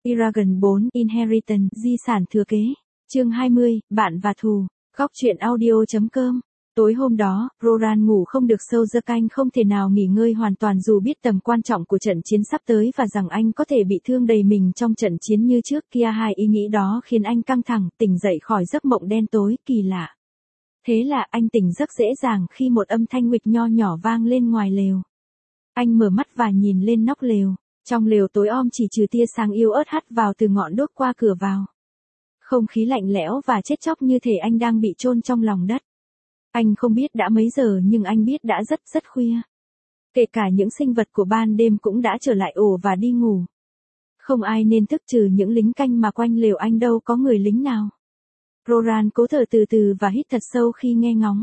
Eragon 4 Inheritance, di sản thừa kế. Chương 20, bạn và thù. Góc truyện audio.com. Tối hôm đó, Roran ngủ không được sâu, Canh không thể nào nghỉ ngơi hoàn toàn dù biết tầm quan trọng của trận chiến sắp tới và rằng anh có thể bị thương đầy mình trong trận chiến như trước kia. Hai ý nghĩ đó khiến anh căng thẳng, tỉnh dậy khỏi giấc mộng đen tối, kỳ lạ. Thế là anh tỉnh giấc dễ dàng khi một âm thanh nguệch nho nhỏ vang lên ngoài lều. Anh mở mắt và nhìn lên nóc lều. Trong lều tối om chỉ trừ tia sáng yếu ớt hắt vào từ ngọn đuốc qua cửa vào. Không khí lạnh lẽo và chết chóc như thể anh đang bị chôn trong lòng đất. Anh không biết đã mấy giờ nhưng anh biết đã rất khuya. Kể cả những sinh vật của ban đêm cũng đã trở lại ổ và đi ngủ. Không ai nên thức trừ những lính canh mà quanh lều anh đâu có người lính nào. Roran cố thở từ từ và hít thật sâu khi nghe ngóng.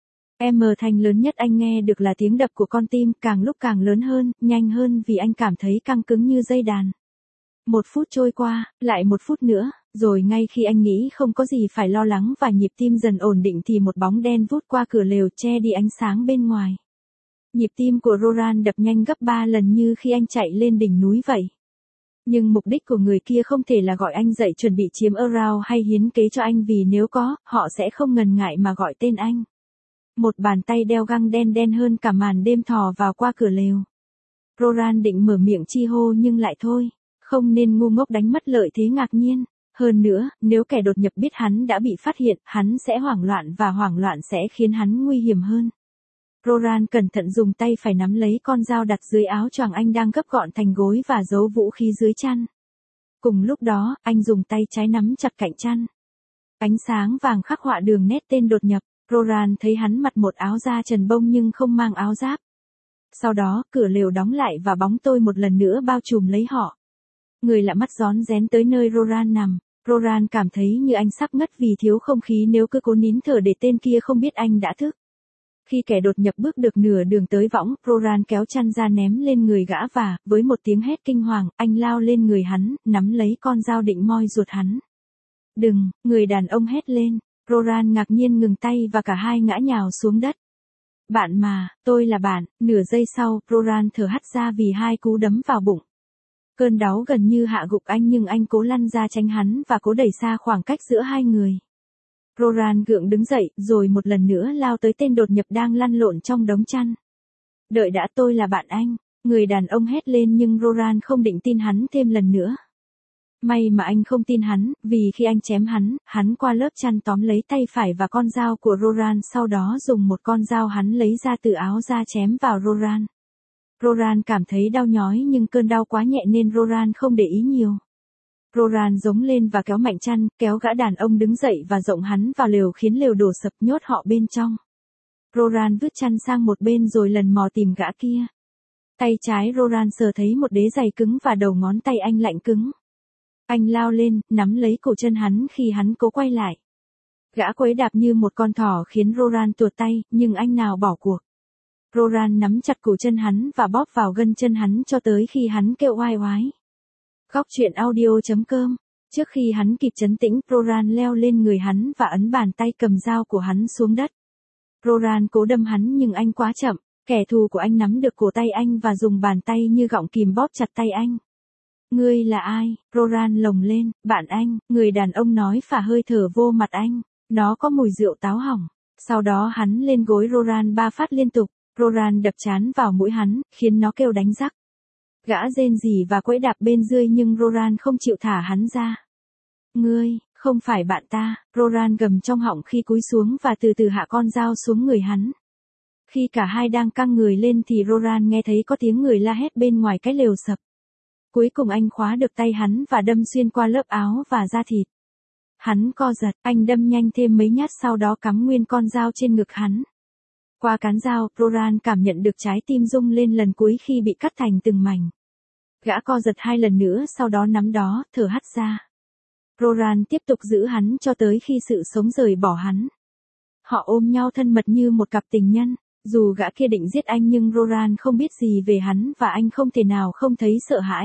Âm thanh lớn nhất anh nghe được là tiếng đập của con tim, càng lúc càng lớn hơn, nhanh hơn vì anh cảm thấy căng cứng như dây đàn. 1 phút trôi qua, lại 1 phút nữa, rồi ngay khi anh nghĩ không có gì phải lo lắng và nhịp tim dần ổn định thì một bóng đen vút qua cửa lều che đi ánh sáng bên ngoài. Nhịp tim của Roran đập nhanh gấp 3 lần như khi anh chạy lên đỉnh núi vậy. Nhưng mục đích của người kia không thể là gọi anh dậy chuẩn bị chiếm Around hay hiến kế cho anh, vì nếu có, họ sẽ không ngần ngại mà gọi tên anh. Một bàn tay đeo găng đen hơn cả màn đêm thò vào qua cửa lều. Roran định mở miệng chi hô nhưng lại thôi, không nên ngu ngốc đánh mất lợi thế ngạc nhiên. Hơn nữa, nếu kẻ đột nhập biết hắn đã bị phát hiện, hắn sẽ hoảng loạn và hoảng loạn sẽ khiến hắn nguy hiểm hơn. Roran cẩn thận dùng tay phải nắm lấy con dao đặt dưới áo choàng anh đang gấp gọn thành gối và giấu vũ khí dưới chăn. Cùng lúc đó, anh dùng tay trái nắm chặt cạnh chăn. Ánh sáng vàng khắc họa đường nét tên đột nhập. Roran thấy hắn mặc một áo da trần bông nhưng không mang áo giáp. Sau đó, cửa lều đóng lại và bóng tối một lần nữa bao trùm lấy họ. Người lạ mắt rón rén tới nơi Roran nằm. Roran cảm thấy như anh sắp ngất vì thiếu không khí nếu cứ cố nín thở để tên kia không biết anh đã thức. Khi kẻ đột nhập bước được nửa đường tới võng, Roran kéo chăn ra ném lên người gã và, với một tiếng hét kinh hoàng, anh lao lên người hắn, nắm lấy con dao định moi ruột hắn. Đừng, người đàn ông hét lên. Roran ngạc nhiên ngừng tay và cả hai ngã nhào xuống đất. Bạn mà, tôi là bạn. Nửa giây sau, Roran thở hắt ra vì 2 cú đấm vào bụng. Cơn đau gần như hạ gục anh nhưng anh cố lăn ra tránh hắn và cố đẩy xa khoảng cách giữa hai người. Roran gượng đứng dậy, rồi một lần nữa lao tới tên đột nhập đang lăn lộn trong đống chăn. Đợi đã, tôi là bạn anh. Người đàn ông hét lên nhưng Roran không định tin hắn thêm lần nữa. May mà anh không tin hắn, vì khi anh chém hắn qua lớp chăn tóm lấy tay phải và con dao của Roran, sau đó dùng một con dao hắn lấy ra từ áo ra chém vào Roran. Roran cảm thấy đau nhói nhưng cơn đau quá nhẹ nên Roran không để ý nhiều. Roran giống lên và kéo mạnh chăn, kéo gã đàn ông đứng dậy và dộng hắn vào lều khiến lều đổ sập, nhốt họ bên trong. Roran vứt chăn sang một bên rồi lần mò tìm gã kia. Tay trái Roran sờ thấy một đế giày cứng và đầu ngón tay anh lạnh cứng. Anh lao lên, nắm lấy cổ chân hắn khi hắn cố quay lại. Gã quấy đạp như một con thỏ khiến Roran tuột tay, nhưng anh nào bỏ cuộc. Roran nắm chặt cổ chân hắn và bóp vào gân chân hắn cho tới khi hắn kêu oai oái. Góc truyện audio.com. Trước khi hắn kịp trấn tĩnh, Roran leo lên người hắn và ấn bàn tay cầm dao của hắn xuống đất. Roran cố đâm hắn nhưng anh quá chậm. Kẻ thù của anh nắm được cổ tay anh và dùng bàn tay như gọng kìm bóp chặt tay anh. Ngươi là ai? Roran lồng lên. Bạn anh, người đàn ông nói phả hơi thở vô mặt anh. Nó có mùi rượu táo hỏng. Sau đó hắn lên gối Roran 3 phát liên tục. Roran đập trán vào mũi hắn, khiến nó kêu đánh giắc. Gã rên rỉ và quẫy đạp bên dưới nhưng Roran không chịu thả hắn ra. Ngươi, không phải bạn ta. Roran gầm trong họng khi cúi xuống và từ từ hạ con dao xuống người hắn. Khi cả hai đang căng người lên thì Roran nghe thấy có tiếng người la hét bên ngoài cái lều sập. Cuối cùng anh khóa được tay hắn và đâm xuyên qua lớp áo và da thịt. Hắn co giật, anh đâm nhanh thêm mấy nhát sau đó cắm nguyên con dao trên ngực hắn. Qua cán dao, Roran cảm nhận được trái tim rung lên lần cuối khi bị cắt thành từng mảnh. Gã co giật 2 lần nữa sau đó nắm đó, thở hắt ra. Roran tiếp tục giữ hắn cho tới khi sự sống rời bỏ hắn. Họ ôm nhau thân mật như một cặp tình nhân. Dù gã kia định giết anh nhưng Roran không biết gì về hắn và anh không thể nào không thấy sợ hãi.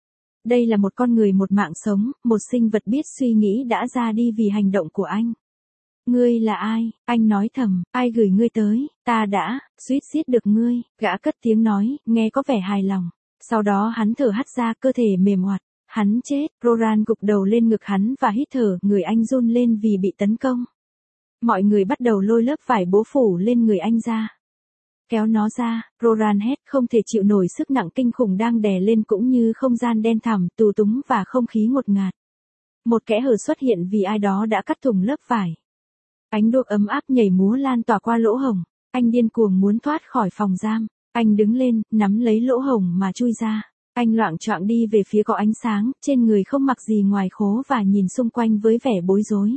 Đây là một con người, một mạng sống, một sinh vật biết suy nghĩ đã ra đi vì hành động của anh. Ngươi là ai? Anh nói thầm, ai gửi ngươi tới? Ta đã, suýt giết được ngươi. Gã cất tiếng nói, nghe có vẻ hài lòng. Sau đó hắn thở hắt ra, cơ thể mềm oặt. Hắn chết, Roran gục đầu lên ngực hắn và hít thở, người anh run lên vì bị tấn công. Mọi người bắt đầu lôi lớp vải bố phủ lên người anh ra. Kéo nó ra, Roran hét, không thể chịu nổi sức nặng kinh khủng đang đè lên cũng như không gian đen thẳm, tù túng và không khí ngột ngạt. Một kẽ hở xuất hiện vì ai đó đã cắt thủng lớp vải. Ánh đuốc ấm áp nhảy múa lan tỏa qua lỗ hổng. Anh điên cuồng muốn thoát khỏi phòng giam. Anh đứng lên, nắm lấy lỗ hổng mà chui ra. Anh loạng choạng đi về phía có ánh sáng, trên người không mặc gì ngoài khố và nhìn xung quanh với vẻ bối rối.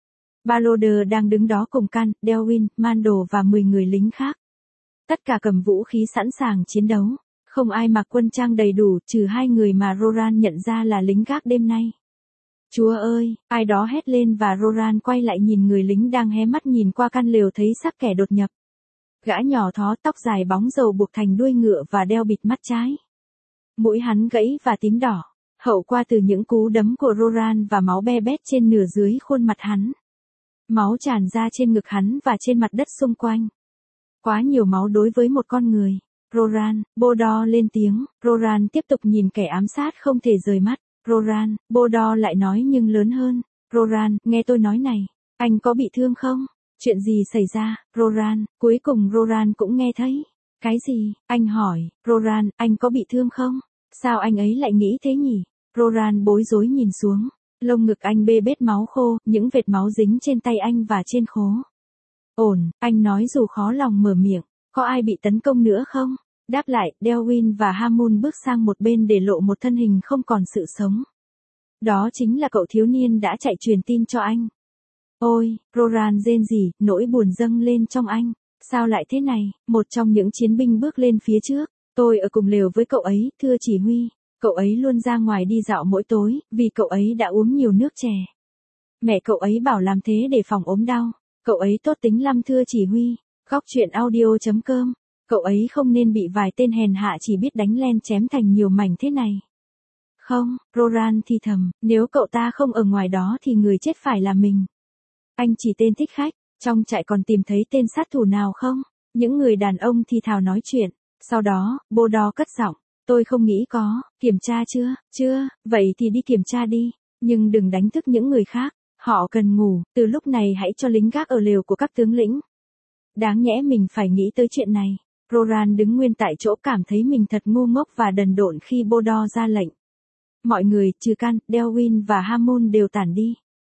Balloder đang đứng đó cùng Khan, Delwyn, Mando và 10 người lính khác. Tất cả cầm vũ khí sẵn sàng chiến đấu. Không ai mặc quân trang đầy đủ, trừ 2 người mà Roran nhận ra là lính gác đêm nay. Chúa ơi, ai đó hét lên và Roran quay lại nhìn người lính đang hé mắt nhìn qua căn lều thấy xác kẻ đột nhập. Gã nhỏ thó tóc dài bóng dầu buộc thành đuôi ngựa và đeo bịt mắt trái. Mũi hắn gãy và tím đỏ, hậu qua từ những cú đấm của Roran và máu be bét trên nửa dưới khuôn mặt hắn. Máu tràn ra trên ngực hắn và trên mặt đất xung quanh. Quá nhiều máu đối với một con người. Roran, Bodor lên tiếng, Roran tiếp tục nhìn kẻ ám sát không thể rời mắt. Roran, Bodor lại nói nhưng lớn hơn. Roran, nghe tôi nói này, anh có bị thương không? Chuyện gì xảy ra, Roran? Cuối cùng Roran cũng nghe thấy. Cái gì? Anh hỏi, Roran, anh có bị thương không? Sao anh ấy lại nghĩ thế nhỉ? Roran bối rối nhìn xuống. Lông ngực anh bê bết máu khô, những vệt máu dính trên tay anh và trên khố. Ổn, anh nói dù khó lòng mở miệng. Có ai bị tấn công nữa không? Đáp lại, Delwyn và Hammond bước sang một bên để lộ một thân hình không còn sự sống. Đó chính là cậu thiếu niên đã chạy truyền tin cho anh. Ôi, Roran rên rỉ, nỗi buồn dâng lên trong anh. Sao lại thế này? Một trong những chiến binh bước lên phía trước. Tôi ở cùng lều với cậu ấy, thưa chỉ huy. Cậu ấy luôn ra ngoài đi dạo mỗi tối, vì cậu ấy đã uống nhiều nước chè. Mẹ cậu ấy bảo làm thế để phòng ốm đau. Cậu ấy tốt tính lắm thưa chỉ huy. Góc chuyện audio.com. Cậu ấy không nên bị vài tên hèn hạ chỉ biết đánh len chém thành nhiều mảnh thế này. Không, Roran thì thầm, nếu cậu ta không ở ngoài đó thì người chết phải là mình. Anh chỉ tên thích khách, trong trại còn tìm thấy tên sát thủ nào không? Những người đàn ông thì thào nói chuyện. Sau đó, Bodor cất giọng, tôi không nghĩ có, kiểm tra chưa? Chưa, vậy thì đi kiểm tra đi, nhưng đừng đánh thức những người khác, họ cần ngủ, từ lúc này hãy cho lính gác ở lều của các tướng lĩnh. Đáng nhẽ mình phải nghĩ tới chuyện này. Roran đứng nguyên tại chỗ cảm thấy mình thật ngu ngốc và đần độn khi Bodor ra lệnh. Mọi người, trừ Khan, Delwyn và Hammond đều tản đi.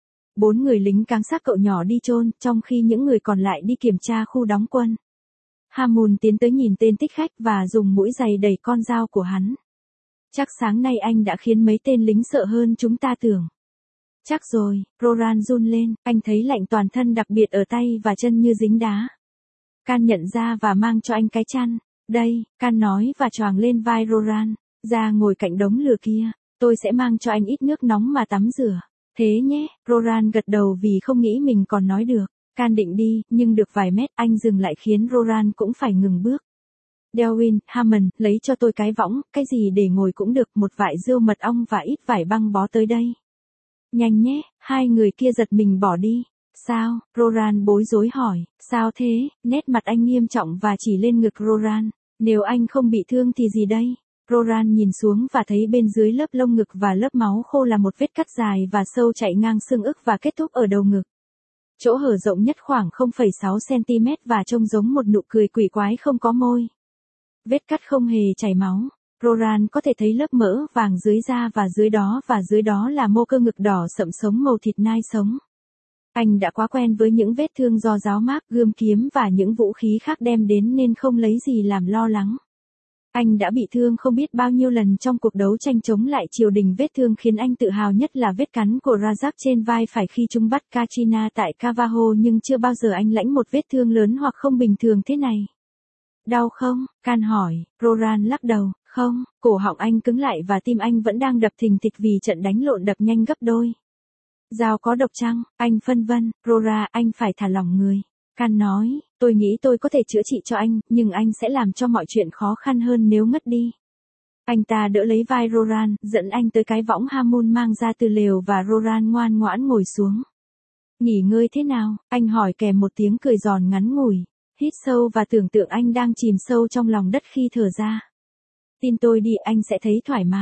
4 người lính cáng xác cậu nhỏ đi chôn, trong khi những người còn lại đi kiểm tra khu đóng quân. Hammond tiến tới nhìn tên thích khách và dùng mũi giày đẩy con dao của hắn. Chắc sáng nay anh đã khiến mấy tên lính sợ hơn chúng ta tưởng. Chắc rồi, Roran run lên, anh thấy lạnh toàn thân đặc biệt ở tay và chân như dính đá. Khan nhận ra và mang cho anh cái chăn. Đây, Khan nói và choàng lên vai Roran. Ra ngồi cạnh đống lửa kia, tôi sẽ mang cho anh ít nước nóng mà tắm rửa. Thế nhé, Roran gật đầu vì không nghĩ mình còn nói được. Khan định đi, nhưng được vài mét anh dừng lại khiến Roran cũng phải ngừng bước. Delwyn, Hammond, lấy cho tôi cái võng, cái gì để ngồi cũng được, một vại rượu mật ong và ít vải băng bó tới đây. Nhanh nhé, 2 người kia giật mình bỏ đi. Sao? Roran bối rối hỏi, sao thế? Nét mặt anh nghiêm trọng và chỉ lên ngực Roran. Nếu anh không bị thương thì gì đây? Roran nhìn xuống và thấy bên dưới lớp lông ngực và lớp máu khô là một vết cắt dài và sâu chạy ngang xương ức và kết thúc ở đầu ngực. Chỗ hở rộng nhất khoảng 0,6 cm và trông giống một nụ cười quỷ quái không có môi. Vết cắt không hề chảy máu. Roran có thể thấy lớp mỡ vàng dưới da và dưới đó là mô cơ ngực đỏ sậm sống màu thịt nai sống. Anh đã quá quen với những vết thương do giáo mác, gươm kiếm và những vũ khí khác đem đến nên không lấy gì làm lo lắng. Anh đã bị thương không biết bao nhiêu lần trong cuộc đấu tranh chống lại triều đình. Vết thương khiến anh tự hào nhất là vết cắn của Rajak trên vai phải khi chúng bắt Katrina tại Cavaho, nhưng chưa bao giờ anh lãnh một vết thương lớn hoặc không bình thường thế này. Đau không? Khan hỏi. Roran lắc đầu. Không, cổ họng anh cứng lại và tim anh vẫn đang đập thình thịch vì trận đánh lộn đập nhanh gấp đôi. Dao có độc chăng? Anh phân vân. Rora, anh phải thả lỏng người. Khan nói, tôi nghĩ tôi có thể chữa trị cho anh, nhưng anh sẽ làm cho mọi chuyện khó khăn hơn nếu ngất đi. Anh ta đỡ lấy vai Roran, dẫn anh tới cái võng Hammond mang ra từ lều và Roran ngoan ngoãn ngồi xuống. Nghỉ ngơi thế nào? Anh hỏi kèm một tiếng cười giòn ngắn ngủi. Hít sâu và tưởng tượng anh đang chìm sâu trong lòng đất khi thở ra. Tin tôi đi, anh sẽ thấy thoải mái.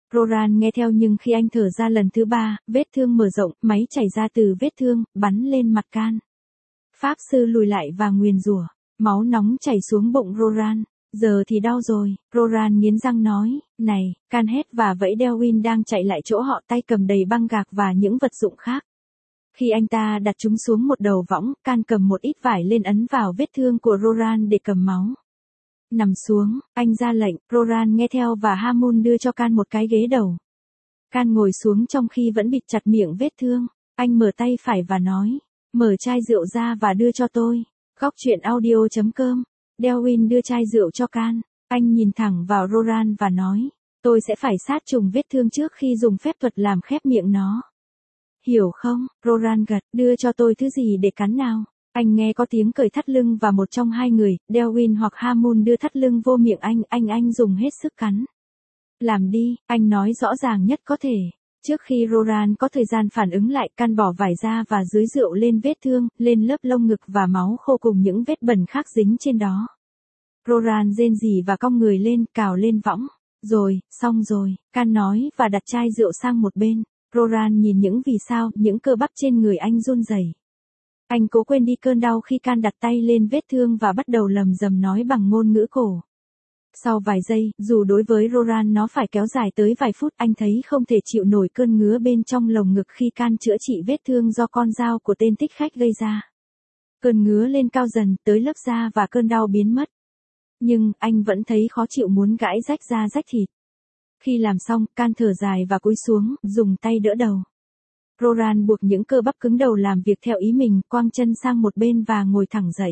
Roran nghe theo nhưng khi anh thở ra lần thứ 3, vết thương mở rộng, máu chảy ra từ vết thương, bắn lên mặt Can. Pháp sư lùi lại và nguyền rủa. Máu nóng chảy xuống bụng Roran. Giờ thì đau rồi, Roran nghiến răng nói, này, Can hét và vẫy Delwyn đang chạy lại chỗ họ, tay cầm đầy băng gạc và những vật dụng khác. Khi anh ta đặt chúng xuống một đầu võng, Can cầm một ít vải lên ấn vào vết thương của Roran để cầm máu. Nằm xuống, anh ra lệnh, Roran nghe theo và Hammond đưa cho Can một cái ghế đầu. Can ngồi xuống trong khi vẫn bịt chặt miệng vết thương. Anh mở tay phải và nói, mở chai rượu ra và đưa cho tôi. Góc chuyện audio.com. Delwyn đưa chai rượu cho Can. Anh nhìn thẳng vào Roran và nói, tôi sẽ phải sát trùng vết thương trước khi dùng phép thuật làm khép miệng nó. Hiểu không? Roran gật, đưa cho tôi thứ gì để cắn nào. Anh nghe có tiếng cởi thắt lưng và một trong hai người, Delwyn hoặc Hammond đưa thắt lưng vô miệng anh dùng hết sức cắn. Làm đi, anh nói rõ ràng nhất có thể. Trước khi Roran có thời gian phản ứng lại, Can bỏ vải ra và dưới rượu lên vết thương, lên lớp lông ngực và máu khô cùng những vết bẩn khác dính trên đó. Roran rên rỉ và cong người lên, cào lên võng. Rồi, xong rồi, Can nói và đặt chai rượu sang một bên. Roran nhìn những vì sao, những cơ bắp trên người anh run rẩy. Anh cố quên đi cơn đau khi Can đặt tay lên vết thương và bắt đầu lầm rầm nói bằng ngôn ngữ cổ. Sau vài giây, dù đối với Roran nó phải kéo dài tới vài phút, anh thấy không thể chịu nổi cơn ngứa bên trong lồng ngực khi Can chữa trị vết thương do con dao của tên thích khách gây ra. Cơn ngứa lên cao dần, tới lớp da và cơn đau biến mất. Nhưng, anh vẫn thấy khó chịu muốn gãi rách da rách thịt. Khi làm xong, Can thở dài và cúi xuống, dùng tay đỡ đầu. Roran buộc những cơ bắp cứng đầu làm việc theo ý mình, quăng chân sang một bên và ngồi thẳng dậy.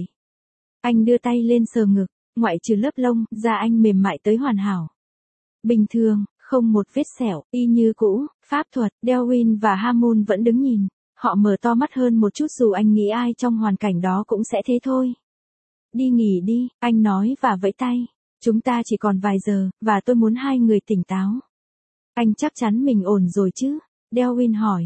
Anh đưa tay lên sờ ngực, ngoại trừ lớp lông, da anh mềm mại tới hoàn hảo. Bình thường, không một vết sẹo, y như cũ. Pháp thuật, Delwyn và Hammond vẫn đứng nhìn. Họ mở to mắt hơn một chút dù anh nghĩ ai trong hoàn cảnh đó cũng sẽ thế thôi. Đi nghỉ đi, anh nói và vẫy tay. Chúng ta chỉ còn vài giờ, và tôi muốn hai người tỉnh táo. Anh chắc chắn mình ổn rồi chứ? Delwyn hỏi.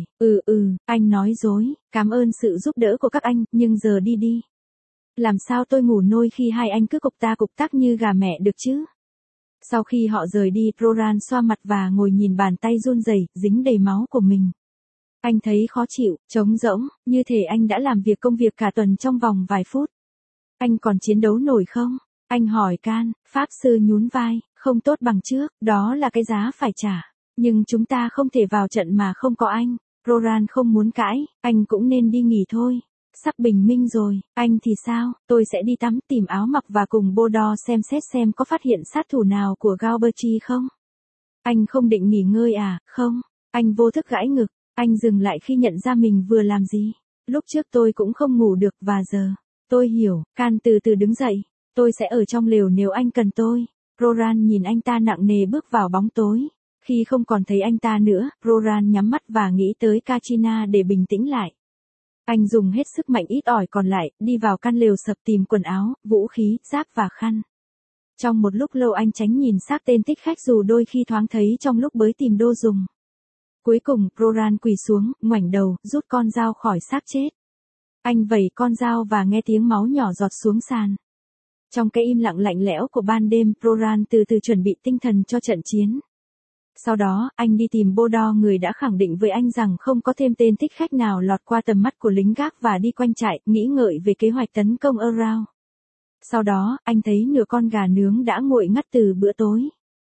Anh nói dối, cảm ơn sự giúp đỡ của các anh, nhưng giờ đi đi. Làm sao tôi ngủ nôi khi hai anh cứ cục tác như gà mẹ được chứ? Sau khi họ rời đi, Roran xoa mặt và ngồi nhìn bàn tay run rẩy, dính đầy máu của mình. Anh thấy khó chịu, trống rỗng, như thể anh đã làm công việc cả tuần trong vòng vài phút. Anh còn chiến đấu nổi không? Anh hỏi Can. Pháp sư nhún vai, không tốt bằng trước, đó là cái giá phải trả. Nhưng chúng ta không thể vào trận mà không có anh. Roran không muốn cãi, anh cũng nên đi nghỉ thôi. Sắp bình minh rồi, anh thì sao? Tôi sẽ đi tắm, tìm áo mặc và cùng Bodor xem xét xem có phát hiện sát thủ nào của Galberty không. Anh không định nghỉ ngơi à? Không. Anh vô thức gãi ngực. Anh dừng lại khi nhận ra mình vừa làm gì. Lúc trước tôi cũng không ngủ được và giờ. Tôi hiểu. Can từ từ đứng dậy. Tôi sẽ ở trong lều nếu anh cần tôi. Roran nhìn anh ta nặng nề bước vào bóng tối. Khi không còn thấy anh ta nữa, Roran nhắm mắt và nghĩ tới Katrina để bình tĩnh lại. Anh dùng hết sức mạnh ít ỏi còn lại, đi vào căn lều sập tìm quần áo, vũ khí, giáp và khăn. Trong một lúc lâu anh tránh nhìn xác tên thích khách dù đôi khi thoáng thấy trong lúc bới tìm đồ dùng. Cuối cùng, Roran quỳ xuống, ngoảnh đầu, rút con dao khỏi xác chết. Anh vẩy con dao và nghe tiếng máu nhỏ giọt xuống sàn. Trong cái im lặng lạnh lẽo của ban đêm, Roran từ từ chuẩn bị tinh thần cho trận chiến. Sau đó, anh đi tìm Bodor, người đã khẳng định với anh rằng không có thêm tên thích khách nào lọt qua tầm mắt của lính gác, và đi quanh trại, nghĩ ngợi về kế hoạch tấn công Around. Sau đó, anh thấy nửa con gà nướng đã nguội ngắt từ bữa tối.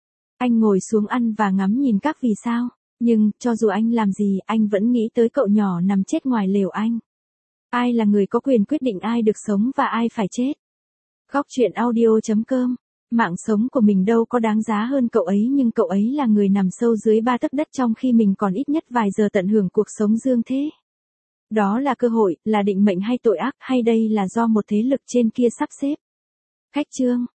Anh ngồi xuống ăn và ngắm nhìn các vì sao. Nhưng, cho dù anh làm gì, anh vẫn nghĩ tới cậu nhỏ nằm chết ngoài lều anh. Ai là người có quyền quyết định ai được sống và ai phải chết? Góc chuyện audio.com. Mạng sống của mình đâu có đáng giá hơn cậu ấy, nhưng cậu ấy là người nằm sâu dưới 3 tấc đất trong khi mình còn ít nhất vài giờ tận hưởng cuộc sống dương thế. Đó là cơ hội, là định mệnh hay tội ác, hay đây là do một thế lực trên kia sắp xếp? Khách chương.